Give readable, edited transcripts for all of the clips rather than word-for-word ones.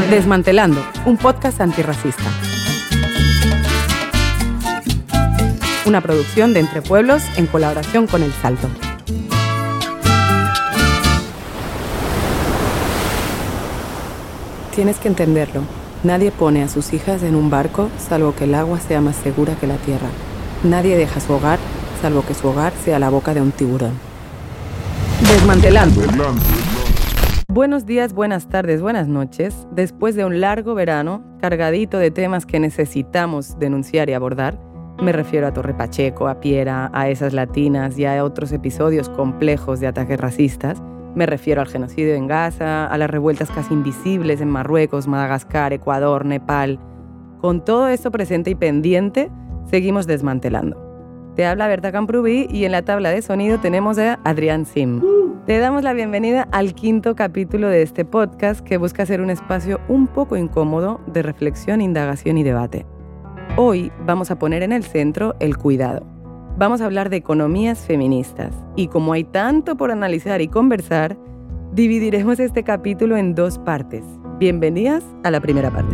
Desmantelando, un podcast antirracista. Una producción de Entre Pueblos en colaboración con El Salto. Tienes que entenderlo. Nadie pone a sus hijas en un barco salvo que el agua sea más segura que la tierra. Nadie deja su hogar salvo que su hogar sea la boca de un tiburón. Desmantelando. Buenos días, buenas tardes, buenas noches. Después de un largo verano, cargadito de temas que necesitamos denunciar y abordar, me refiero a Torre Pacheco, a Piera, a esas latinas y a otros episodios complejos de ataques racistas. Me refiero al genocidio en Gaza, a las revueltas casi invisibles en Marruecos, Madagascar, Ecuador, Nepal. Con todo esto presente y pendiente, seguimos desmantelando. Te habla Berta Camprubí y en la tabla de sonido tenemos a Adrián Sim. Te damos la bienvenida al 5º capítulo de este podcast que busca ser un espacio un poco incómodo de reflexión, indagación y debate. Hoy vamos a poner en el centro el cuidado. Vamos a hablar de economías feministas y como hay tanto por analizar y conversar, dividiremos este capítulo en 2 partes. Bienvenidas a la primera parte.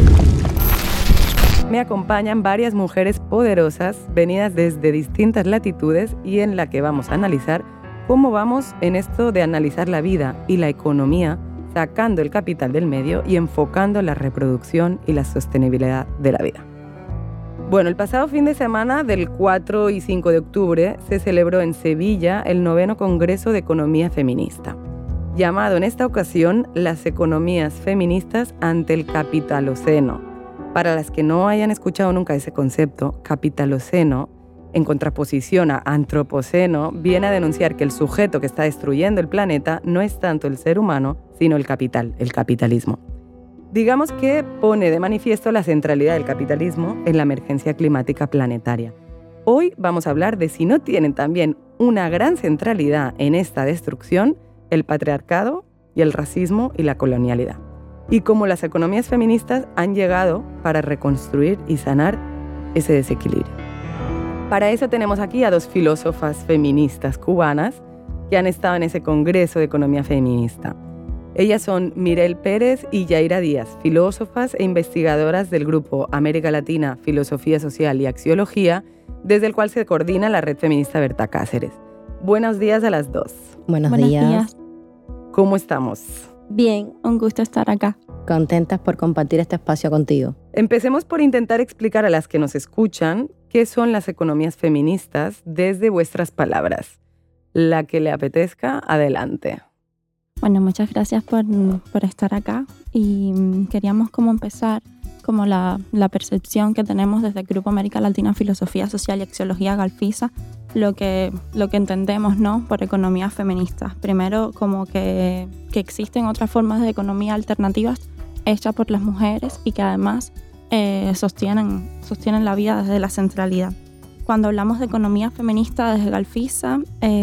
Me acompañan varias mujeres poderosas venidas desde distintas latitudes y en la que vamos a analizar cómo vamos en esto de analizar la vida y la economía, sacando el capital del medio y enfocando la reproducción y la sostenibilidad de la vida. Bueno, el pasado fin de semana del 4 y 5 de octubre se celebró en Sevilla el 9º Congreso de Economía Feminista, llamado en esta ocasión Las economías feministas ante el capitaloceno. Para las que no hayan escuchado nunca ese concepto, capitaloceno, en contraposición a antropoceno, viene a denunciar que el sujeto que está destruyendo el planeta no es tanto el ser humano, sino el capital, el capitalismo. Digamos que pone de manifiesto la centralidad del capitalismo en la emergencia climática planetaria. Hoy vamos a hablar de si no tienen también una gran centralidad en esta destrucción el patriarcado y el racismo y la colonialidad, y cómo las economías feministas han llegado para reconstruir y sanar ese desequilibrio. Para eso tenemos aquí a 2 filósofas feministas cubanas que han estado en ese Congreso de Economía Feminista. Ellas son Mirel Pérez y Yaira Díaz, filósofas e investigadoras del grupo América Latina, Filosofía Social y Axiología, desde el cual se coordina la Red Feminista Berta Cáceres. Buenos días a las 2. Buenos días. ¿Cómo estamos? Bien, un gusto estar acá. Contentas por compartir este espacio contigo. Empecemos por intentar explicar a las que nos escuchan qué son las economías feministas desde vuestras palabras. La que le apetezca, adelante. Bueno, muchas gracias por estar acá y queríamos como empezar como la percepción que tenemos desde el Grupo América Latina Filosofía Social y Axiología Galfisa, lo que entendemos, ¿no?, por economías feministas. Primero, como que existen otras formas de economía alternativas hechas por las mujeres y que además sostienen la vida desde la centralidad. Cuando hablamos de economía feminista desde Galfisa,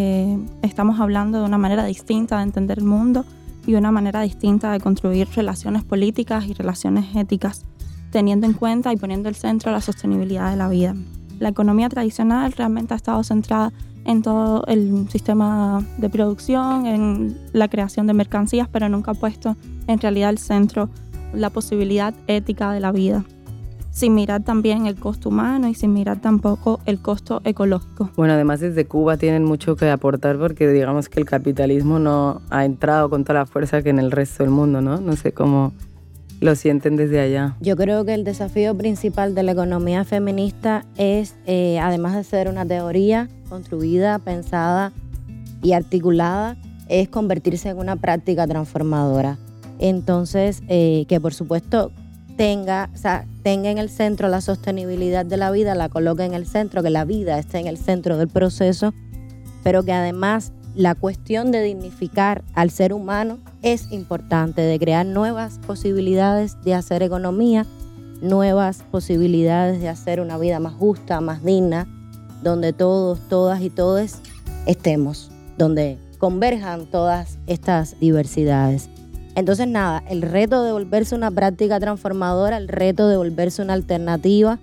estamos hablando de una manera distinta de entender el mundo y una manera distinta de construir relaciones políticas y relaciones éticas, teniendo en cuenta y poniendo el centro la sostenibilidad de la vida. La economía tradicional realmente ha estado centrada en todo el sistema de producción, en la creación de mercancías, pero nunca ha puesto en realidad el centro la posibilidad ética de la vida, sin mirar también el costo humano y sin mirar tampoco el costo ecológico. Bueno, además desde Cuba tienen mucho que aportar porque digamos que el capitalismo no ha entrado con toda la fuerza que en el resto del mundo, ¿no? No sé cómo lo sienten desde allá. Yo creo que el desafío principal de la economía feminista es, además de ser una teoría construida, pensada y articulada, es convertirse en una práctica transformadora. Entonces, que por supuesto tenga en el centro la sostenibilidad de la vida, la coloque en el centro, que la vida esté en el centro del proceso, pero que además la cuestión de dignificar al ser humano es importante, de crear nuevas posibilidades de hacer economía, nuevas posibilidades de hacer una vida más justa, más digna, donde todos, todas y todes estemos, donde converjan todas estas diversidades. Entonces nada, el reto de volverse una práctica transformadora, el reto de volverse una alternativa,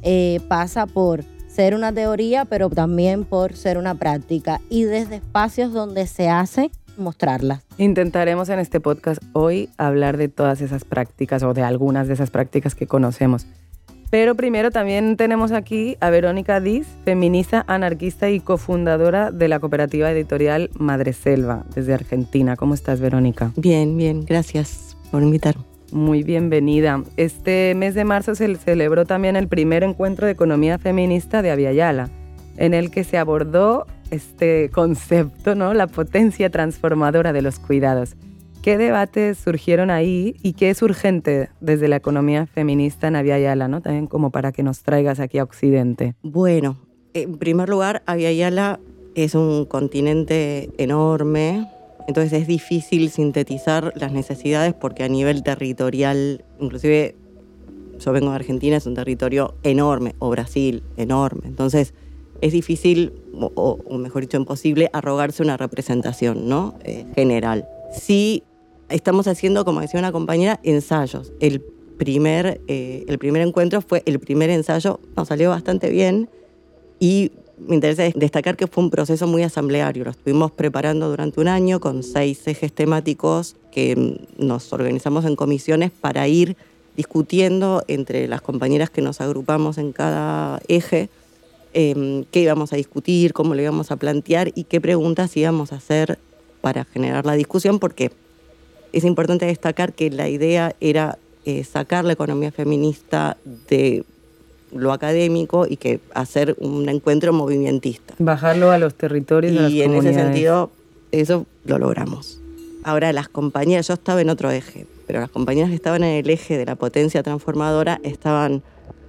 pasa por ser una teoría, pero también por ser una práctica. Y desde espacios donde se hace, mostrarlas. Intentaremos en este podcast hoy hablar de todas esas prácticas o de algunas de esas prácticas que conocemos. Pero primero también tenemos aquí a Verónica Diz, feminista, anarquista y cofundadora de la cooperativa editorial Madreselva, desde Argentina. ¿Cómo estás, Verónica? Bien, gracias por invitarme. Muy bienvenida. Este mes de marzo se celebró también el primer encuentro de economía feminista de Abya-Yala, en el que se abordó este concepto, ¿no? La potencia transformadora de los cuidados. ¿Qué debates surgieron ahí y qué es urgente desde la economía feminista en Abya-Yala, ¿no? También como para que nos traigas aquí a Occidente. Bueno, en primer lugar, Abya-Yala es un continente enorme, entonces es difícil sintetizar las necesidades porque a nivel territorial, inclusive yo vengo de Argentina, es un territorio enorme, o Brasil, enorme. Entonces es difícil, o mejor dicho, imposible, arrogarse una representación, ¿no? General. Sí, estamos haciendo, como decía una compañera, ensayos. El primer encuentro fue el primer ensayo, nos salió bastante bien y me interesa destacar que fue un proceso muy asambleario. Lo estuvimos preparando durante un año con 6 ejes temáticos que nos organizamos en comisiones para ir discutiendo entre las compañeras que nos agrupamos en cada eje qué íbamos a discutir, cómo lo íbamos a plantear y qué preguntas íbamos a hacer para generar la discusión, porque es importante destacar que la idea era sacar la economía feminista de lo académico y que hacer un encuentro movimentista. Bajarlo a los territorios, a las comunidades. Y en ese sentido, eso lo logramos. Ahora, las compañeras, yo estaba en otro eje, pero las compañeras que estaban en el eje de la potencia transformadora estaban...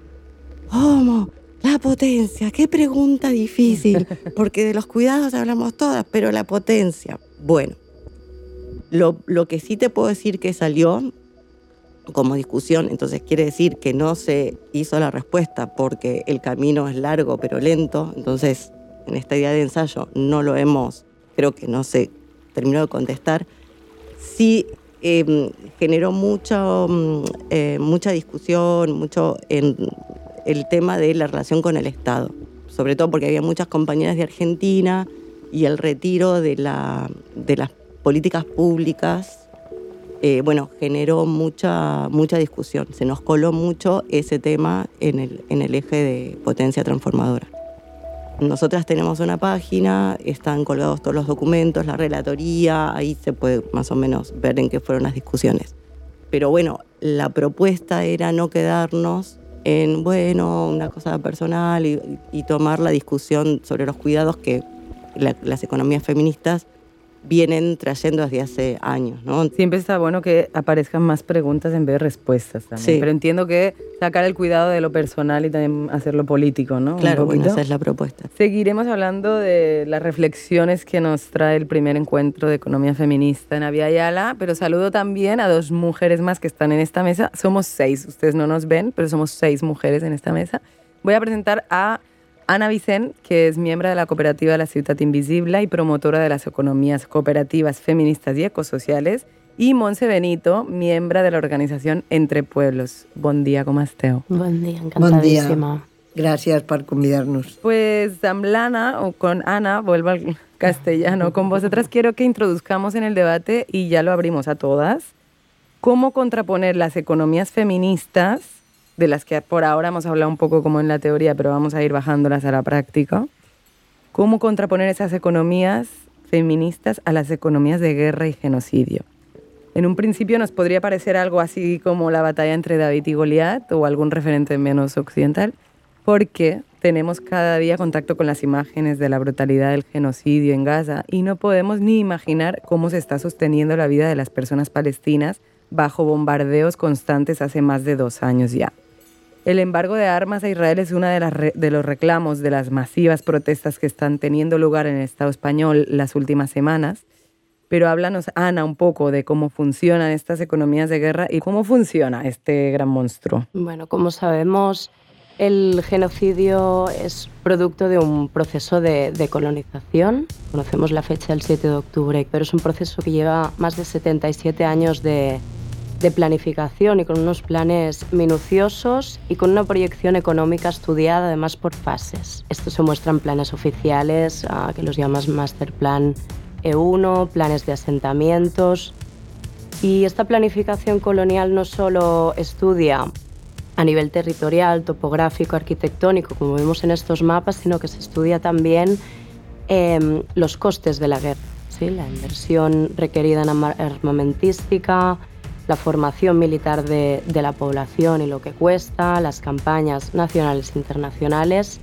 ¿Cómo? La potencia, qué pregunta difícil, porque de los cuidados hablamos todas, pero la potencia. Bueno, lo que sí te puedo decir que salió como discusión, entonces quiere decir que no se hizo la respuesta porque el camino es largo pero lento, entonces en esta idea de ensayo no lo hemos, creo que no se terminó de contestar. Sí generó mucha discusión, mucho en el tema de la relación con el Estado, sobre todo porque había muchas compañeras de Argentina y el retiro de las políticas públicas, generó mucha discusión. Se nos coló mucho ese tema en el eje de potencia transformadora. Nosotras tenemos una página, están colgados todos los documentos, la relatoría, ahí se puede más o menos ver en qué fueron las discusiones. Pero bueno, la propuesta era no quedarnos en, una cosa personal y tomar la discusión sobre los cuidados que las economías feministas vienen trayendo desde hace años, ¿no? Siempre está bueno que aparezcan más preguntas en vez de respuestas también. Sí. Pero entiendo que sacar el cuidado de lo personal y también hacerlo político, ¿no? Claro, bueno, esa es la propuesta. Seguiremos hablando de las reflexiones que nos trae el primer encuentro de economía feminista en Abya-Yala, pero saludo también a 2 mujeres más que están en esta mesa. Somos 6, ustedes no nos ven, pero somos 6 mujeres en esta mesa. Voy a presentar a Ana Vicent, que es miembro de la cooperativa de la Ciutat Invisible y promotora de las economías cooperativas feministas y ecosociales, y Montse Benito, miembro de la organización Entre Pueblos. Bon dia, com esteu? Bon dia, encantadísima. Bon dia. Gracias por convidarnos. Pues amb l'Anna, o con Ana, vuelvo al castellano, con vosotras quiero que introduzcamos en el debate, y ya lo abrimos a todas, cómo contraponer las economías feministas, de las que por ahora hemos hablado un poco como en la teoría, pero vamos a ir bajándolas a la práctica. ¿Cómo contraponer esas economías feministas a las economías de guerra y genocidio? En un principio nos podría parecer algo así como la batalla entre David y Goliat o algún referente menos occidental, porque tenemos cada día contacto con las imágenes de la brutalidad del genocidio en Gaza y no podemos ni imaginar cómo se está sosteniendo la vida de las personas palestinas bajo bombardeos constantes hace más de 2 años ya. El embargo de armas a Israel es uno de los reclamos de las masivas protestas que están teniendo lugar en el Estado español las últimas semanas. Pero háblanos, Ana, un poco de cómo funcionan estas economías de guerra y cómo funciona este gran monstruo. Bueno, como sabemos, el genocidio es producto de un proceso de colonización. Conocemos la fecha del 7 de octubre, pero es un proceso que lleva más de 77 años de planificación y con unos planes minuciosos y con una proyección económica estudiada además por fases. Esto se muestra en planes oficiales, que los llamas Master Plan E1, planes de asentamientos. Y esta planificación colonial no solo estudia a nivel territorial, topográfico, arquitectónico, como vemos en estos mapas, sino que se estudia también los costes de la guerra, ¿sí? La inversión requerida en armamentística, la formación militar de la población y lo que cuesta, las campañas nacionales e internacionales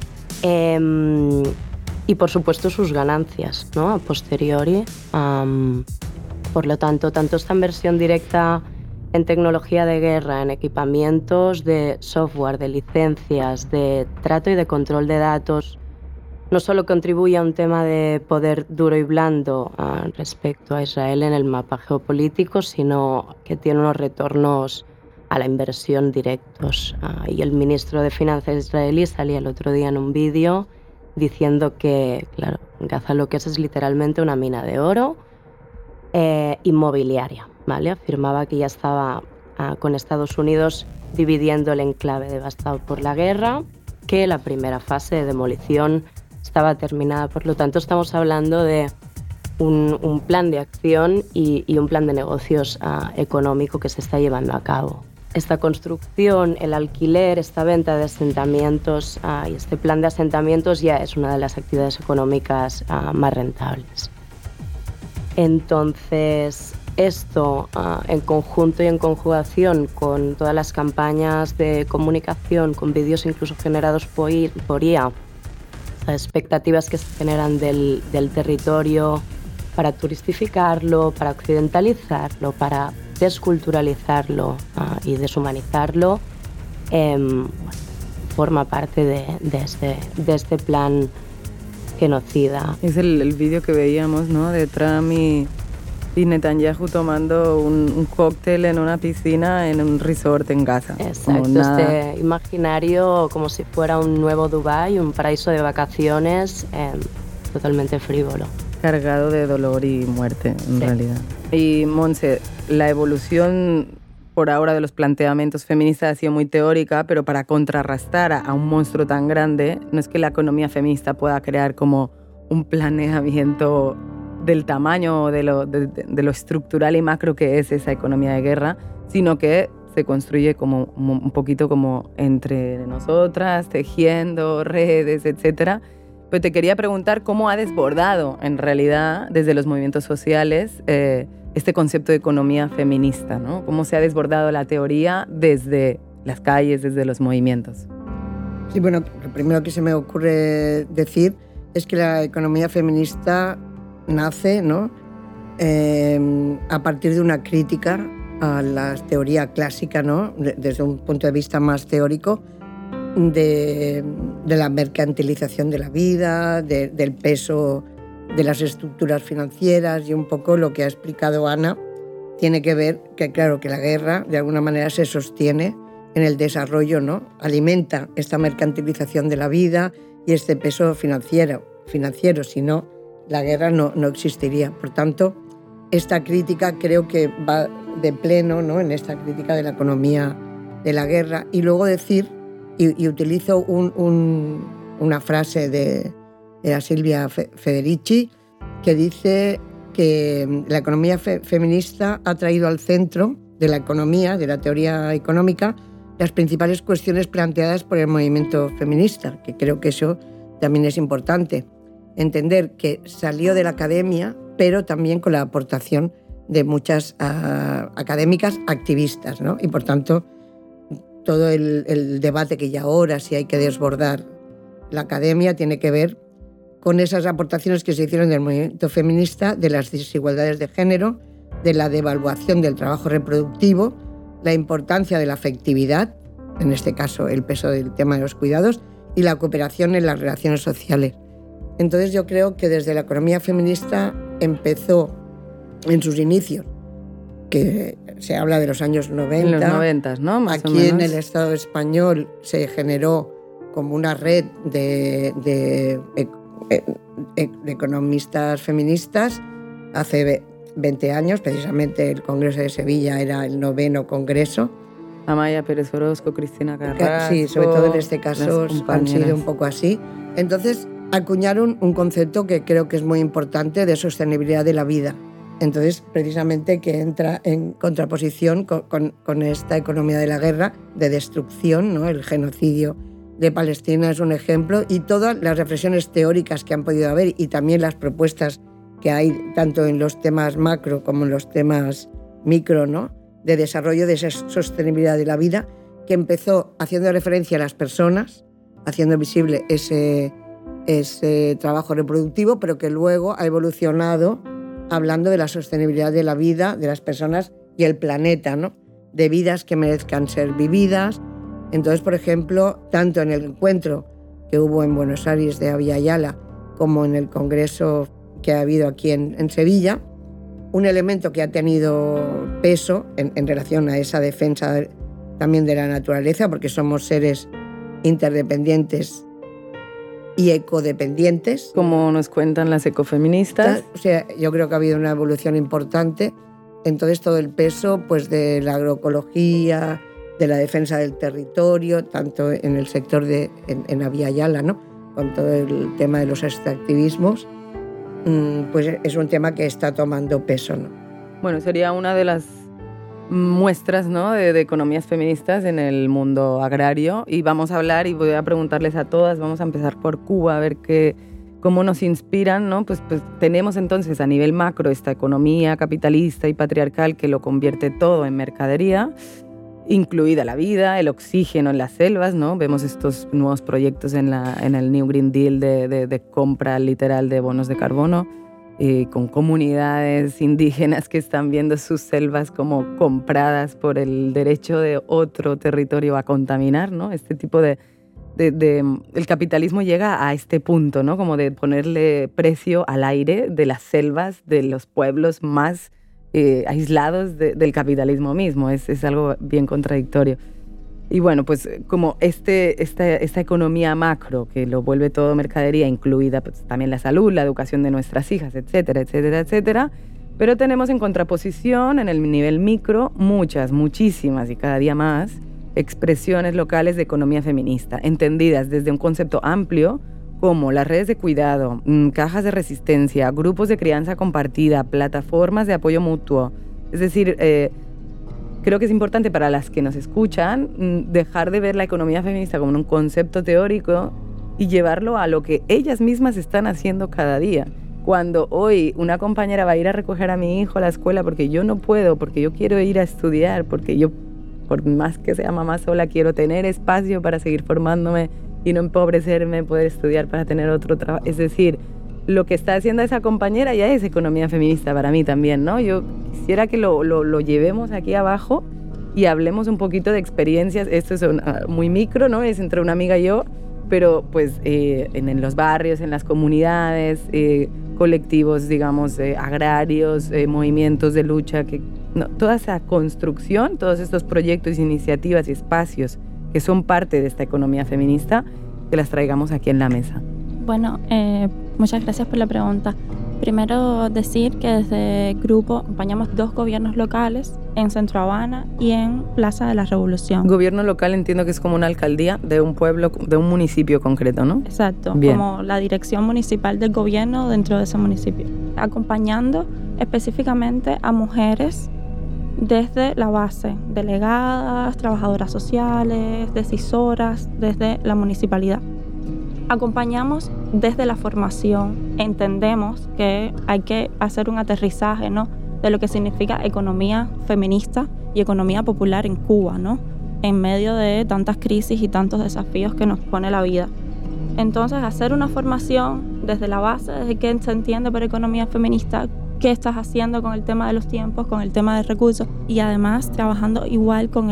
y, por supuesto, sus ganancias, ¿no? A posteriori. Por lo tanto, tanto esta inversión directa en tecnología de guerra, en equipamientos de software, de licencias, de trato y de control de datos, no solo contribuye a un tema de poder duro y blando respecto a Israel en el mapa geopolítico, sino que tiene unos retornos a la inversión directos. Y el ministro de Finanzas israelí salía el otro día en un vídeo diciendo que, claro, Gaza lo que es literalmente una mina de oro inmobiliaria, ¿vale? Afirmaba que ya estaba con Estados Unidos dividiendo el enclave devastado por la guerra, que la primera fase de demolición estaba terminada. Por lo tanto, estamos hablando de un plan de acción y un plan de negocios económico que se está llevando a cabo. Esta construcción, el alquiler, esta venta de asentamientos y este plan de asentamientos ya es una de las actividades económicas más rentables. Entonces, esto en conjunto y en conjugación con todas las campañas de comunicación, con vídeos incluso generados por IA, las expectativas que se generan del territorio para turistificarlo, para occidentalizarlo, para desculturalizarlo y deshumanizarlo, forma parte de este plan genocida. Es el vídeo que veíamos, ¿no? De Trump y Netanyahu tomando un cóctel en una piscina en un resort en Gaza. Exacto, este imaginario como si fuera un nuevo Dubái, un paraíso de vacaciones totalmente frívolo. Cargado de dolor y muerte, en realidad. Y Montse, la evolución por ahora de los planteamientos feministas ha sido muy teórica, pero para contrarrestar a un monstruo tan grande, no es que la economía feminista pueda crear como un planeamiento del tamaño, de lo estructural y macro que es esa economía de guerra, sino que se construye como un poquito como entre nosotras, tejiendo redes, etcétera. Pero te quería preguntar cómo ha desbordado en realidad desde los movimientos sociales este concepto de economía feminista, ¿no? Cómo se ha desbordado la teoría desde las calles, desde los movimientos. Sí, bueno, lo primero que se me ocurre decir es que la economía feminista nace, ¿no? A partir de una crítica a la teoría clásica, ¿no? Desde un punto de vista más teórico, de la mercantilización de la vida, del peso de las estructuras financieras, y un poco lo que ha explicado Ana tiene que ver que, claro, que la guerra de alguna manera se sostiene en el desarrollo, ¿no? Alimenta esta mercantilización de la vida y este peso financiero, si no, la guerra no existiría. Por tanto, esta crítica creo que va de pleno, ¿no? En esta crítica de la economía de la guerra. Y luego decir, y utilizo una frase de Silvia Federici, que dice que la economía feminista ha traído al centro de la economía, de la teoría económica, las principales cuestiones planteadas por el movimiento feminista, que creo que eso también es importante. Entender que salió de la academia, pero también con la aportación de muchas académicas activistas, ¿no? Y por tanto, todo el debate que ya ahora si hay que desbordar la academia tiene que ver con esas aportaciones que se hicieron del movimiento feminista, de las desigualdades de género, de la devaluación del trabajo reproductivo, la importancia de la afectividad, en este caso el peso del tema de los cuidados, y la cooperación en las relaciones sociales. Entonces yo creo que desde la economía feminista empezó en sus inicios, que se habla de los años 90. En los 90, ¿no? Más Aquí en el Estado español se generó como una red de economistas feministas hace 20 años, precisamente el Congreso de Sevilla era el 9º Congreso. Amaya Pérez Orozco, Cristina Carrasco. Sí, sobre todo en este caso han sido un poco así. Entonces, acuñaron un concepto que creo que es muy importante de sostenibilidad de la vida. Entonces, precisamente que entra en contraposición con esta economía de la guerra, de destrucción, ¿no? El genocidio de Palestina es un ejemplo, y todas las reflexiones teóricas que han podido haber y también las propuestas que hay tanto en los temas macro como en los temas micro, ¿no? De desarrollo de esa sostenibilidad de la vida, que empezó haciendo referencia a las personas, haciendo visible ese trabajo reproductivo, pero que luego ha evolucionado hablando de la sostenibilidad de la vida, de las personas y el planeta, ¿no? De vidas que merezcan ser vividas. Entonces, por ejemplo, tanto en el encuentro que hubo en Buenos Aires de Abya Yala como en el congreso que ha habido aquí en Sevilla, un elemento que ha tenido peso en relación a esa defensa también de la naturaleza, porque somos seres interdependientes y ecodependientes. Como nos cuentan las ecofeministas. O sea, yo creo que ha habido una evolución importante. Entonces, todo el peso pues, de la agroecología, de la defensa del territorio, tanto en el sector en Abya Yala, ¿no? Con todo el tema de los extractivismos, pues es un tema que está tomando peso, ¿no? Bueno, sería una de las muestras, ¿no? de economías feministas en el mundo agrario, y vamos a hablar y voy a preguntarles a todas. Vamos a empezar por Cuba, a ver cómo nos inspiran, ¿no? Pues tenemos entonces a nivel macro esta economía capitalista y patriarcal que lo convierte todo en mercadería, incluida la vida, el oxígeno en las selvas, ¿no? Vemos estos nuevos proyectos en el New Green Deal de compra literal de bonos de carbono, con comunidades indígenas que están viendo sus selvas como compradas por el derecho de otro territorio a contaminar, ¿no? Este tipo el capitalismo llega a este punto, ¿no? Como de ponerle precio al aire de las selvas de los pueblos más aislados del capitalismo mismo. Es algo bien contradictorio. Y bueno, pues como esta economía macro que lo vuelve todo mercadería, incluida pues, también la salud, la educación de nuestras hijas, etcétera, etcétera, etcétera. Pero tenemos en contraposición en el nivel micro muchísimas y cada día más expresiones locales de economía feminista, entendidas desde un concepto amplio como las redes de cuidado, cajas de resistencia, grupos de crianza compartida, plataformas de apoyo mutuo. Es decir, creo que es importante para las que nos escuchan dejar de ver la economía feminista como un concepto teórico y llevarlo a lo que ellas mismas están haciendo cada día. Cuando hoy una compañera va a ir a recoger a mi hijo a la escuela porque yo no puedo, porque yo quiero ir a estudiar, porque yo, por más que sea mamá sola, quiero tener espacio para seguir formándome y no empobrecerme, poder estudiar para tener otro trabajo. Es decir, lo que está haciendo esa compañera ya es economía feminista para mí también, ¿no? Yo quisiera que lo llevemos aquí abajo y hablemos un poquito de experiencias. Esto es muy micro, ¿no? Es entre una amiga y yo, pero pues en los barrios, en las comunidades, colectivos, digamos, agrarios, movimientos de lucha, toda esa construcción, todos estos proyectos, iniciativas y espacios que son parte de esta economía feminista, que las traigamos aquí en la mesa. Bueno, muchas gracias por la pregunta. Primero decir que desde Grupo acompañamos 2 gobiernos locales en Centro Habana y en Plaza de la Revolución. Gobierno local entiendo que es como una alcaldía de un pueblo, de un municipio concreto, ¿no? Exacto, bien. Como la dirección municipal del gobierno dentro de ese municipio. Acompañando específicamente a mujeres desde la base, delegadas, trabajadoras sociales, decisoras, desde la municipalidad. Acompañamos desde la formación, entendemos que hay que hacer un aterrizaje, ¿no?, de lo que significa economía feminista y economía popular en Cuba, ¿no?, en medio de tantas crisis y tantos desafíos que nos pone la vida. Entonces, hacer una formación desde la base, desde que se entiende por economía feminista, qué estás haciendo con el tema de los tiempos, con el tema de recursos, y además trabajando igual con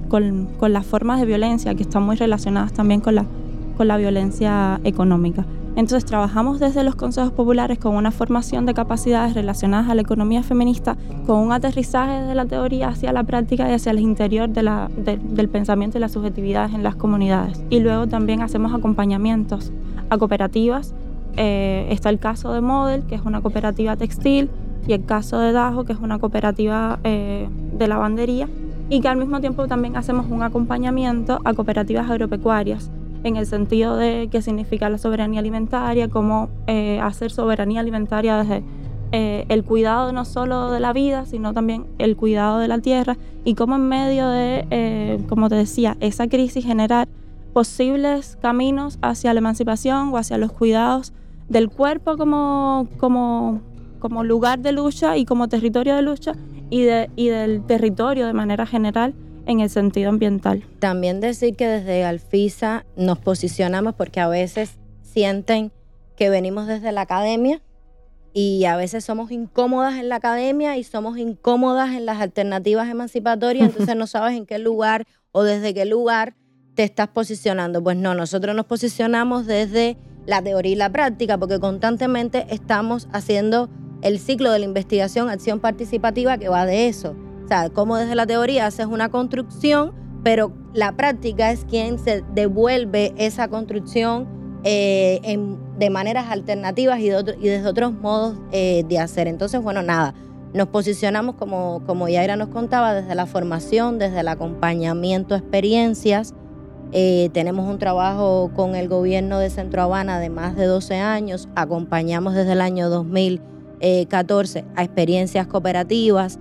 las formas de violencia que están muy relacionadas también con la violencia económica. Entonces trabajamos desde los consejos populares con una formación de capacidades relacionadas a la economía feminista, con un aterrizaje de la teoría hacia la práctica y hacia el interior del pensamiento y las subjetividades en las comunidades. Y luego también hacemos acompañamientos a cooperativas. Está el caso de Model, que es una cooperativa textil, y el caso de Dajo, que es una cooperativa de lavandería, y que al mismo tiempo también hacemos un acompañamiento a cooperativas agropecuarias en el sentido de qué significa la soberanía alimentaria, cómo hacer soberanía alimentaria desde el cuidado no solo de la vida, sino también el cuidado de la tierra, y cómo en medio de, como te decía, esa crisis generar posibles caminos hacia la emancipación o hacia los cuidados del cuerpo como lugar de lucha y como territorio de lucha, y del territorio de manera general en el sentido ambiental. También decir que desde Galfisa nos posicionamos porque a veces sienten que venimos desde la academia y a veces somos incómodas en la academia y somos incómodas en las alternativas emancipatorias, entonces no sabes en qué lugar o desde qué lugar te estás posicionando. Pues no, nosotros nos posicionamos desde la teoría y la práctica, porque constantemente estamos haciendo el ciclo de la investigación, acción participativa, que va de eso. O sea, como desde la teoría haces una construcción, pero la práctica es quien se devuelve esa construcción de maneras alternativas y desde otros modos de hacer. Entonces, bueno, nada, nos posicionamos, como Yaira nos contaba, desde la formación, desde el acompañamiento a experiencias. Tenemos un trabajo con el gobierno de Centro Habana de más de 12 años. Acompañamos desde el año 2014 a experiencias cooperativas.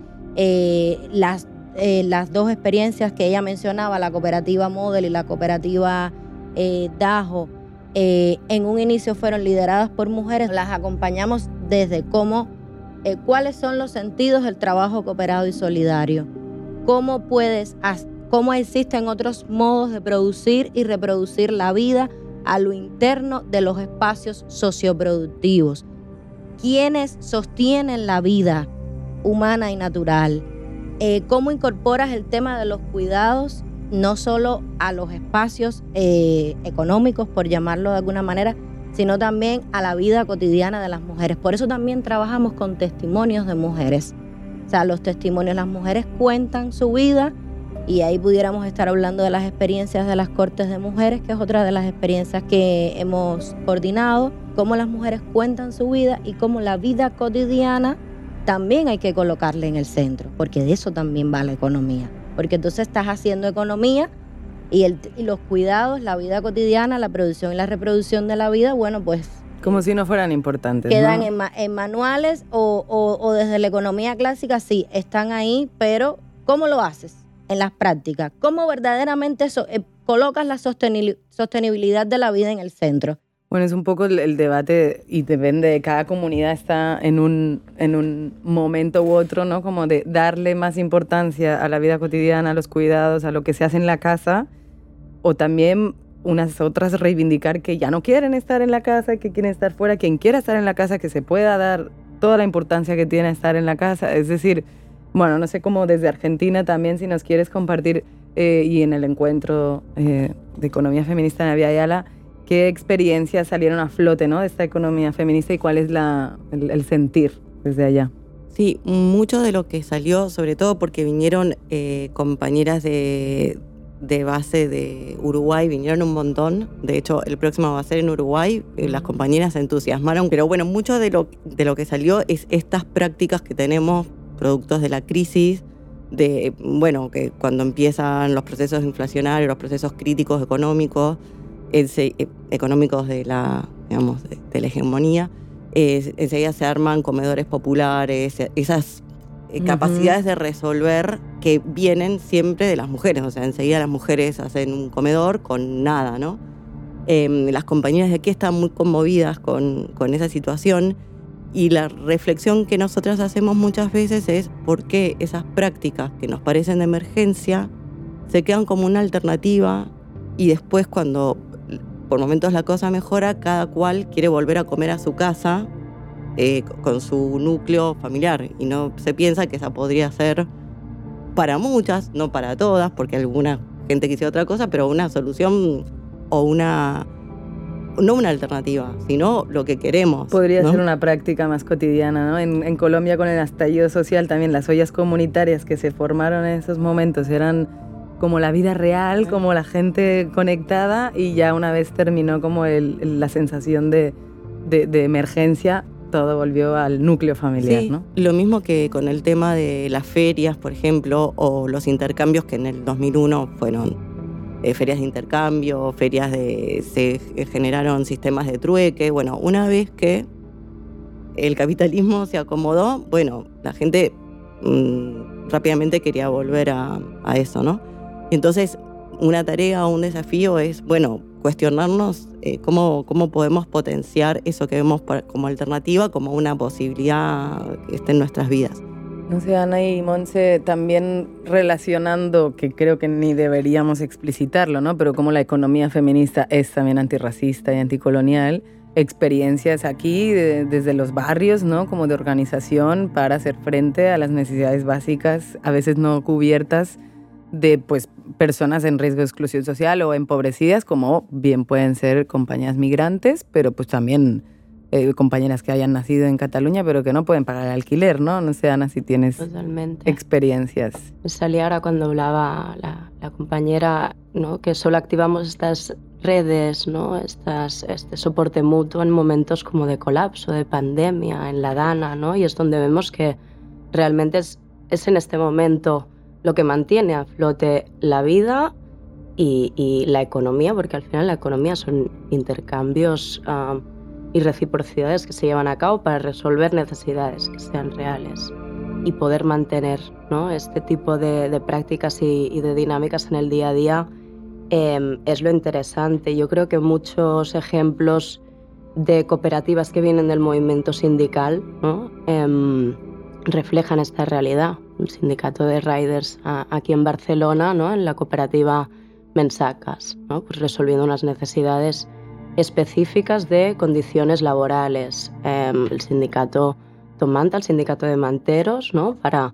Las dos experiencias que ella mencionaba, la cooperativa Model y la cooperativa Dajo, en un inicio fueron lideradas por mujeres. Las acompañamos desde cuáles son los sentidos del trabajo cooperado y solidario, cómo existen otros modos de producir y reproducir la vida a lo interno de los espacios socioproductivos, quiénes sostienen la vida humana y natural, cómo incorporas el tema de los cuidados no solo a los espacios económicos, por llamarlo de alguna manera, sino también a la vida cotidiana de las mujeres. Por eso también trabajamos con testimonios de mujeres. O sea, los testimonios, las mujeres cuentan su vida, y ahí pudiéramos estar hablando de las experiencias de las cortes de mujeres, que es otra de las experiencias que hemos coordinado, cómo las mujeres cuentan su vida y cómo la vida cotidiana también hay que colocarle en el centro, porque de eso también va la economía. Porque entonces estás haciendo economía y los cuidados, la vida cotidiana, la producción y la reproducción de la vida, bueno, pues como si no fueran importantes, quedan, ¿no? en manuales o desde la economía clásica, sí, están ahí, pero ¿cómo lo haces en las prácticas? ¿Cómo verdaderamente colocas la sostenibilidad de la vida en el centro? Bueno, es un poco el debate, y depende, cada comunidad está en un momento u otro, ¿no? Como de darle más importancia a la vida cotidiana, a los cuidados, a lo que se hace en la casa, o también unas otras reivindicar que ya no quieren estar en la casa, que quieren estar fuera. Quien quiera estar en la casa, que se pueda dar toda la importancia que tiene estar en la casa. Es decir, bueno, no sé cómo desde Argentina también, si nos quieres compartir, y en el encuentro de economía feminista en Avia Yala, ¿qué experiencias salieron a flote, ¿no?, de esta economía feminista, y cuál es el sentir desde allá? Sí, mucho de lo que salió, sobre todo porque vinieron compañeras de base de Uruguay, vinieron un montón. De hecho, el próximo va a ser en Uruguay. Las compañeras se entusiasmaron. Pero bueno, mucho de lo que salió es estas prácticas que tenemos, productos de la crisis, que cuando empiezan los procesos inflacionarios, los procesos críticos económicos de la hegemonía, enseguida se arman comedores populares, esas capacidades de resolver que vienen siempre de las mujeres. O sea, enseguida las mujeres hacen un comedor con nada, ¿no? Las compañeras de aquí están muy conmovidas con esa situación, y la reflexión que nosotras hacemos muchas veces es por qué esas prácticas que nos parecen de emergencia se quedan como una alternativa, y después, cuando por momentos la cosa mejora, cada cual quiere volver a comer a su casa con su núcleo familiar, y no se piensa que esa podría ser para muchas, no para todas, porque alguna gente quisiera otra cosa, pero una solución o no una alternativa, sino lo que queremos. Podría ¿no? ser una práctica más cotidiana, ¿no? En Colombia, con el estallido social, también las ollas comunitarias que se formaron en esos momentos eran como la vida real, como la gente conectada, y ya una vez terminó como la sensación de emergencia, todo volvió al núcleo familiar, sí, ¿no? Lo mismo que con el tema de las ferias, por ejemplo, o los intercambios que en el 2001 fueron ferias de intercambio, se generaron sistemas de trueque. Bueno, una vez que el capitalismo se acomodó, bueno, la gente rápidamente quería volver a eso, ¿no? Y entonces, una tarea o un desafío es, bueno, cuestionarnos cómo podemos potenciar eso que vemos como alternativa, como una posibilidad que esté en nuestras vidas. No sé, Ana y Montse, también relacionando, que creo que ni deberíamos explicitarlo, ¿no? Pero como la economía feminista es también antirracista y anticolonial, experiencias aquí desde los barrios, ¿no? Como de organización para hacer frente a las necesidades básicas, a veces no cubiertas, de pues personas en riesgo de exclusión social o empobrecidas, como bien pueden ser compañeras migrantes, pero pues también compañeras que hayan nacido en Cataluña pero que no pueden pagar el alquiler, ¿no? No sé, Ana, si tienes Totalmente. experiencias. Me salía ahora cuando hablaba la compañera, ¿no? Que solo activamos estas redes, ¿no? Este soporte mutuo en momentos como de colapso, de pandemia, en la Dana, ¿no? Y es donde vemos que realmente es en este momento lo que mantiene a flote la vida y la economía, porque al final la economía son intercambios y reciprocidades que se llevan a cabo para resolver necesidades que sean reales y poder mantener, ¿no? Este tipo de prácticas y de dinámicas en el día a día es lo interesante. Yo creo que muchos ejemplos de cooperativas que vienen del movimiento sindical, ¿no? Reflejan esta realidad. El sindicato de riders aquí en Barcelona, ¿no? En la cooperativa Mensacas, ¿no? Pues resolviendo unas necesidades específicas de condiciones laborales. El sindicato Tomanta, el sindicato de manteros, ¿no? Para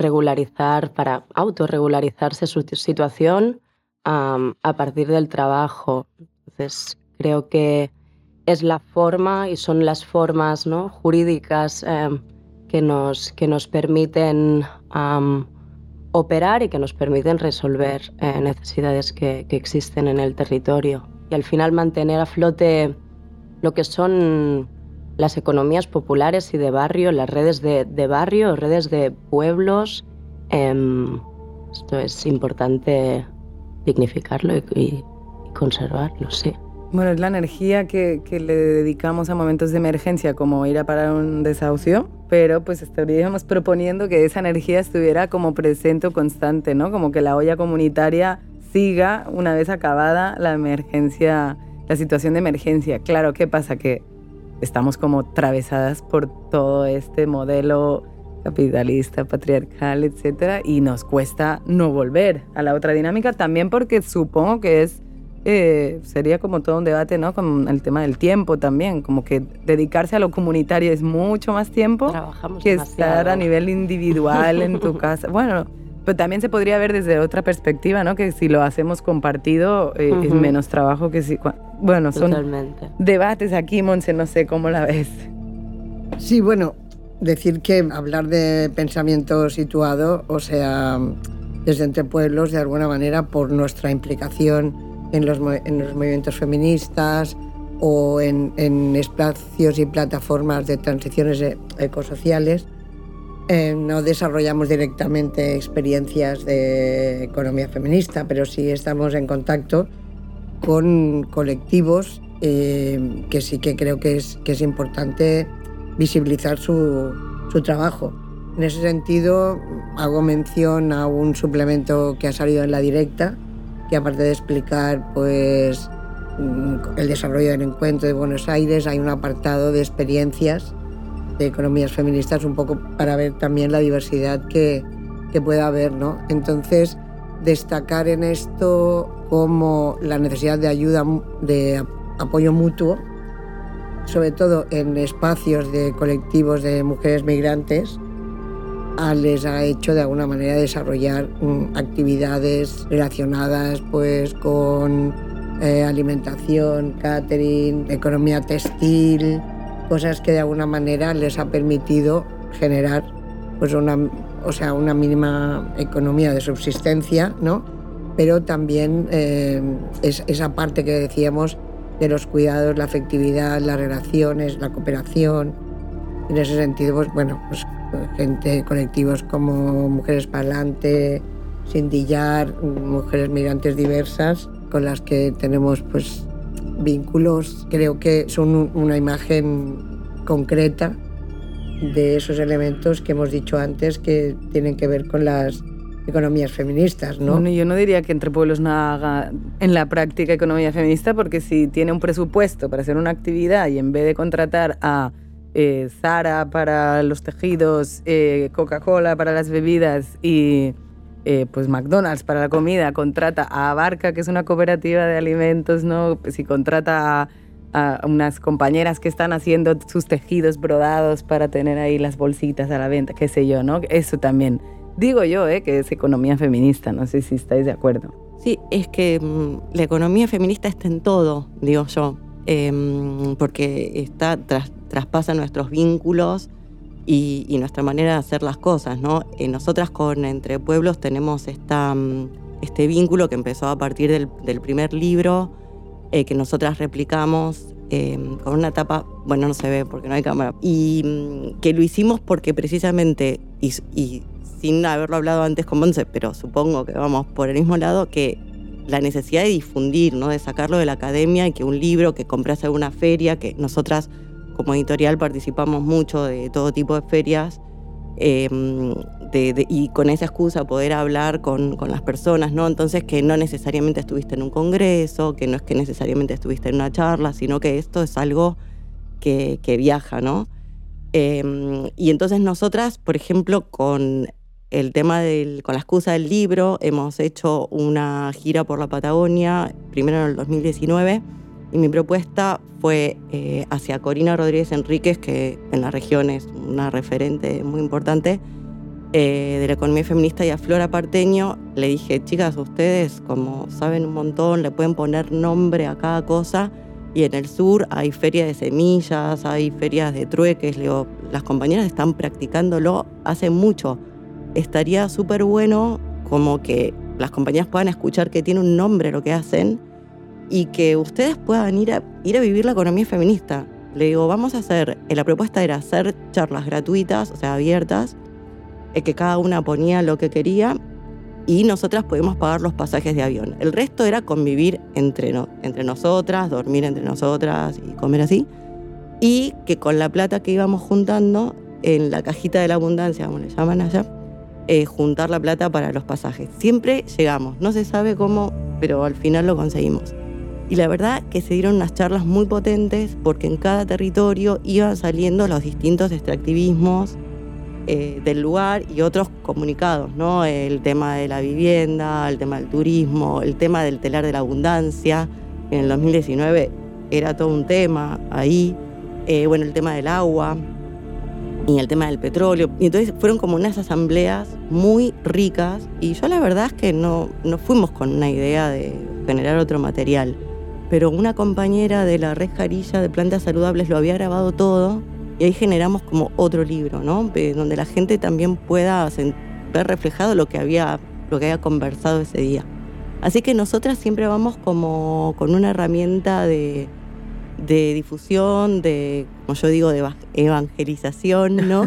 autorregularizarse su situación a partir del trabajo. Entonces, creo que es la forma y son las formas, ¿no? Jurídicas que nos permiten operar y que nos permiten resolver necesidades que existen en el territorio. Y al final mantener a flote lo que son las economías populares y de barrio, las redes de barrio, redes de pueblos. Esto es importante dignificarlo y conservarlo, sí. Bueno, es la energía que le dedicamos a momentos de emergencia, como ir a parar un desahucio, pero pues estaríamos proponiendo que esa energía estuviera como presente o constante, ¿no? Como que la olla comunitaria siga una vez acabada la emergencia, la situación de emergencia. Claro, ¿qué pasa? Que estamos como atravesadas por todo este modelo capitalista, patriarcal, etcétera, y nos cuesta no volver a la otra dinámica, también porque supongo que sería como todo un debate, ¿no? Con el tema del tiempo también, como que dedicarse a lo comunitario es mucho más tiempo que estar a nivel individual en tu casa. Bueno, pero también se podría ver desde otra perspectiva, ¿no? Que si lo hacemos compartido es menos trabajo que si... Bueno, son debates aquí, Montse, no sé cómo la ves. Sí, bueno, decir que hablar de pensamiento situado, o sea, desde Entre Pueblos, de alguna manera, por nuestra implicación en los movimientos feministas o en espacios y plataformas de transiciones ecosociales, no desarrollamos directamente experiencias de economía feminista, pero sí estamos en contacto con colectivos que sí que creo que es importante visibilizar su trabajo. En ese sentido, hago mención a un suplemento que ha salido en La Directa, que aparte de explicar pues, el desarrollo del encuentro de Buenos Aires, hay un apartado de experiencias de economías feministas, un poco para ver también la diversidad que pueda haber, ¿no? Entonces, destacar en esto como la necesidad de ayuda, de apoyo mutuo, sobre todo en espacios de colectivos de mujeres migrantes, les ha hecho de alguna manera desarrollar actividades relacionadas pues, con alimentación, catering, economía textil, cosas que de alguna manera les ha permitido generar pues, una mínima economía de subsistencia, ¿no? Pero también esa parte que decíamos de los cuidados, la afectividad, las relaciones, la cooperación. En ese sentido, pues, bueno, pues, colectivos como Mujeres para Adelante, Cindy Yar, mujeres migrantes diversas con las que tenemos pues vínculos. Creo que son una imagen concreta de esos elementos que hemos dicho antes que tienen que ver con las economías feministas, ¿no? Bueno, yo no diría que Entre Pueblos no haga en la práctica economía feminista, porque si tiene un presupuesto para hacer una actividad y en vez de contratar a Zara para los tejidos, Coca-Cola para las bebidas y pues McDonald's para la comida, contrata a Abarca, que es una cooperativa de alimentos, ¿no? Si contrata a unas compañeras que están haciendo sus tejidos brodados para tener ahí las bolsitas a la venta, qué sé yo, ¿no? Eso también digo yo, que es economía feminista, no sé si estáis de acuerdo. Sí, es que la economía feminista está en todo, digo yo, porque traspasa nuestros vínculos y nuestra manera de hacer las cosas, ¿no? Nosotras con Entre Pueblos tenemos este vínculo que empezó a partir del primer libro, que nosotras replicamos con una tapa, bueno, no se ve porque no hay cámara, y que lo hicimos porque precisamente, y sin haberlo hablado antes con Montse, pero supongo que vamos por el mismo lado, que la necesidad de difundir, ¿no? De sacarlo de la academia y que un libro que compras en una feria, que nosotras como editorial participamos mucho de todo tipo de ferias, y con esa excusa poder hablar con las personas, ¿no? Entonces que no necesariamente estuviste en un congreso, que no es que necesariamente estuviste en una charla, sino que esto es algo que viaja, ¿no? Y entonces nosotras, por ejemplo, con el tema con la excusa del libro, hemos hecho una gira por la Patagonia, primero en el 2019, y mi propuesta fue hacia Corina Rodríguez Enríquez, que en la región es una referente muy importante de la economía feminista, y a Flora Parteño le dije, chicas, ustedes como saben un montón, le pueden poner nombre a cada cosa, y en el sur hay ferias de semillas, hay ferias de trueques, le digo, las compañeras están practicándolo hace mucho. Estaría súper bueno como que las compañías puedan escuchar que tiene un nombre lo que hacen y que ustedes puedan ir a vivir la economía feminista. Le digo, vamos a hacer, la propuesta era hacer charlas gratuitas, o sea, abiertas, que cada una ponía lo que quería y nosotras podíamos pagar los pasajes de avión. El resto era convivir entre nosotras, dormir entre nosotras y comer así. Y que con la plata que íbamos juntando, en la cajita de la abundancia, como le llaman allá, juntar la plata para los pasajes. Siempre llegamos, no se sabe cómo, pero al final lo conseguimos. Y la verdad que se dieron unas charlas muy potentes porque en cada territorio iban saliendo los distintos extractivismos del lugar y otros comunicados, ¿no? El tema de la vivienda, el tema del turismo, el tema del telar de la abundancia. En el 2019 era todo un tema ahí. Bueno, el tema del agua y el tema del petróleo. Y entonces fueron como unas asambleas muy ricas y yo la verdad es que no fuimos con una idea de generar otro material, pero una compañera de la Red Jarilla de Plantas Saludables lo había grabado todo y ahí generamos como otro libro, ¿no? Donde la gente también pueda ver reflejado lo que había conversado ese día. Así que nosotras siempre vamos como con una herramienta de difusión, como yo digo, de evangelización, ¿no?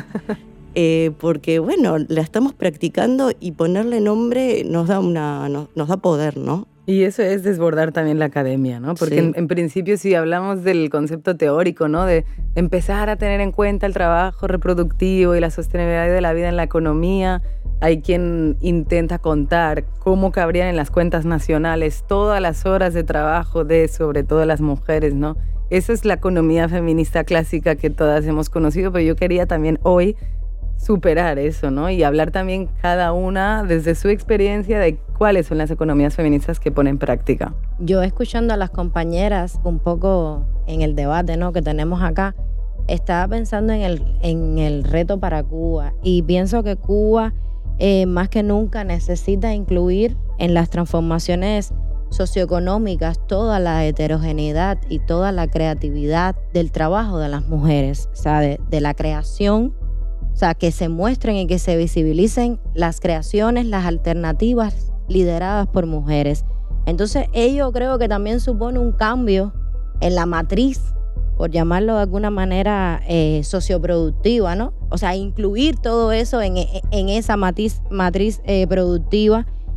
Porque, bueno, la estamos practicando y ponerle nombre nos da poder, ¿no? Y eso es desbordar también la academia, ¿no? Porque sí. en principio, si hablamos del concepto teórico, ¿no? De empezar a tener en cuenta el trabajo reproductivo y la sostenibilidad de la vida en la economía, hay quien intenta contar cómo cabrían en las cuentas nacionales todas las horas de trabajo de, sobre todo, las mujeres, ¿no? Esa es la economía feminista clásica que todas hemos conocido, pero yo quería también hoy superar eso, ¿no? Y hablar también cada una desde su experiencia de cuáles son las economías feministas que pone en práctica. Yo escuchando a las compañeras un poco en el debate, ¿no? que tenemos acá, estaba pensando en el reto para Cuba y pienso que Cuba más que nunca necesita incluir en las transformaciones socioeconómicas toda la heterogeneidad y toda la creatividad del trabajo de las mujeres, o sea, de la creación. O sea, que se muestren y que se visibilicen las creaciones, las alternativas lideradas por mujeres. Entonces, ello creo que también supone un cambio en la matriz, por llamarlo de alguna manera socioproductiva, ¿no? O sea, incluir todo eso en esa matriz productiva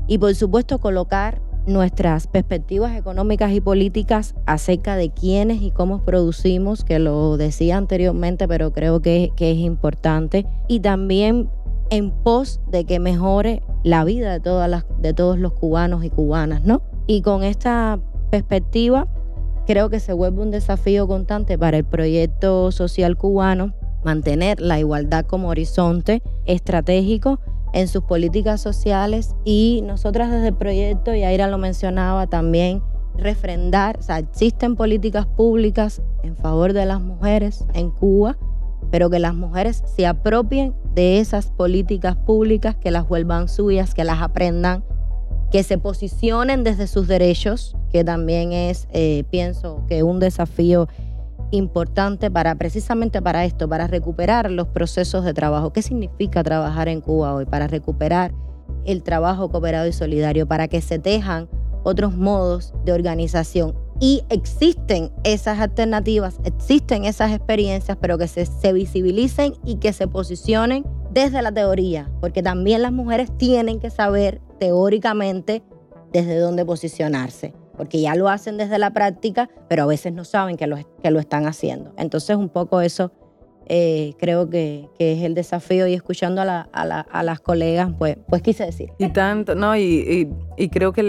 y por supuesto colocar nuestras perspectivas económicas y políticas acerca de quiénes y cómo producimos, que lo decía anteriormente, pero creo que es importante, y también en pos de que mejore la vida de todos los cubanos y cubanas, ¿no? Y con esta perspectiva, creo que se vuelve un desafío constante para el proyecto social cubano mantener la igualdad como horizonte estratégico en sus políticas sociales, y nosotras desde el proyecto, y Aira lo mencionaba también, refrendar, o sea, existen políticas públicas en favor de las mujeres en Cuba, pero que las mujeres se apropien de esas políticas públicas, que las vuelvan suyas, que las aprendan, que se posicionen desde sus derechos, que también es, pienso que un desafío importante precisamente para esto, para recuperar los procesos de trabajo. ¿Qué significa trabajar en Cuba hoy? Para recuperar el trabajo cooperado y solidario, para que se tejan otros modos de organización. Y existen esas alternativas, existen esas experiencias, pero que se visibilicen y que se posicionen desde la teoría, porque también las mujeres tienen que saber teóricamente desde dónde posicionarse, porque ya lo hacen desde la práctica, pero a veces no saben que lo están haciendo. Entonces, un poco eso creo que es el desafío, y escuchando a las colegas, pues quise decir. Y tanto, ¿no? Y creo que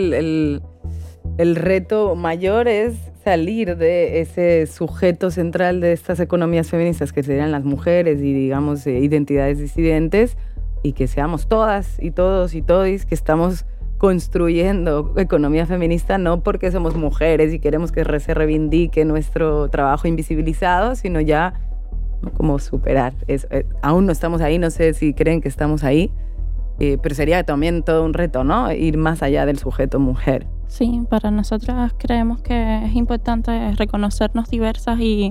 el reto mayor es salir de ese sujeto central de estas economías feministas, que serían las mujeres y, digamos, identidades disidentes, y que seamos todas y todos y todis que estamos construyendo economía feminista, no porque somos mujeres y queremos que se reivindique nuestro trabajo invisibilizado, sino ya como superar eso. Aún no estamos ahí, no sé si creen que estamos ahí, pero sería también todo un reto, ¿no? Ir más allá del sujeto mujer. Sí, para nosotras creemos que es importante reconocernos diversas y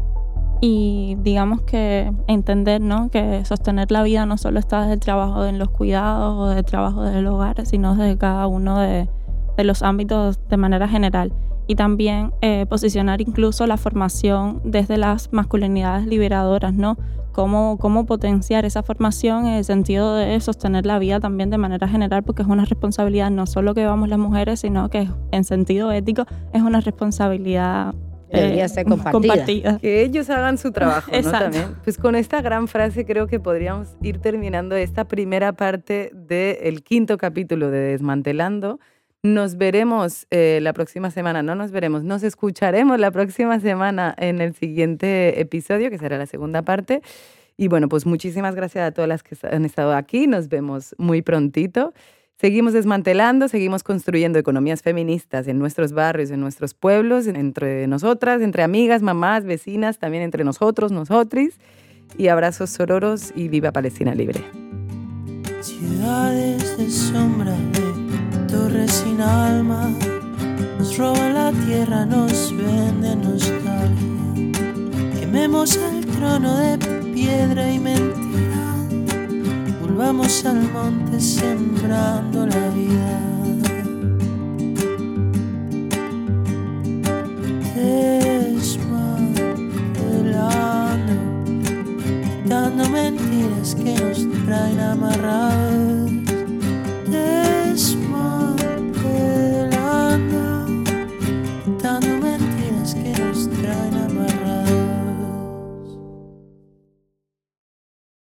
digamos que entender, ¿no?, que sostener la vida no solo está desde el trabajo en los cuidados o del trabajo del hogar, sino desde cada uno de los ámbitos de manera general. Y también posicionar incluso la formación desde las masculinidades liberadoras, ¿no? Cómo potenciar esa formación en el sentido de sostener la vida también de manera general, porque es una responsabilidad no solo que llevamos las mujeres, sino que en sentido ético es una responsabilidad debería ser compartida. Que ellos hagan su trabajo, ¿no? También. Pues con esta gran frase creo que podríamos ir terminando esta primera parte del 5º capítulo de Desmantelando. Nos veremos la próxima semana, nos escucharemos la próxima semana en el siguiente episodio, que será la segunda parte. Y bueno, pues muchísimas gracias a todas las que han estado aquí. Nos vemos muy prontito. Seguimos desmantelando, seguimos construyendo economías feministas en nuestros barrios, en nuestros pueblos, entre nosotras, entre amigas, mamás, vecinas, también entre nosotros, nosotris. Y abrazos sororos y viva Palestina libre. Ciudades de sombra, de torres sin alma, nos roban la tierra, nos venden nostalgia. Quememos el trono de piedra y mentira. Volvamos al monte sembrando la vida. Desmantelando, quitando mentiras que nos traen amarrados.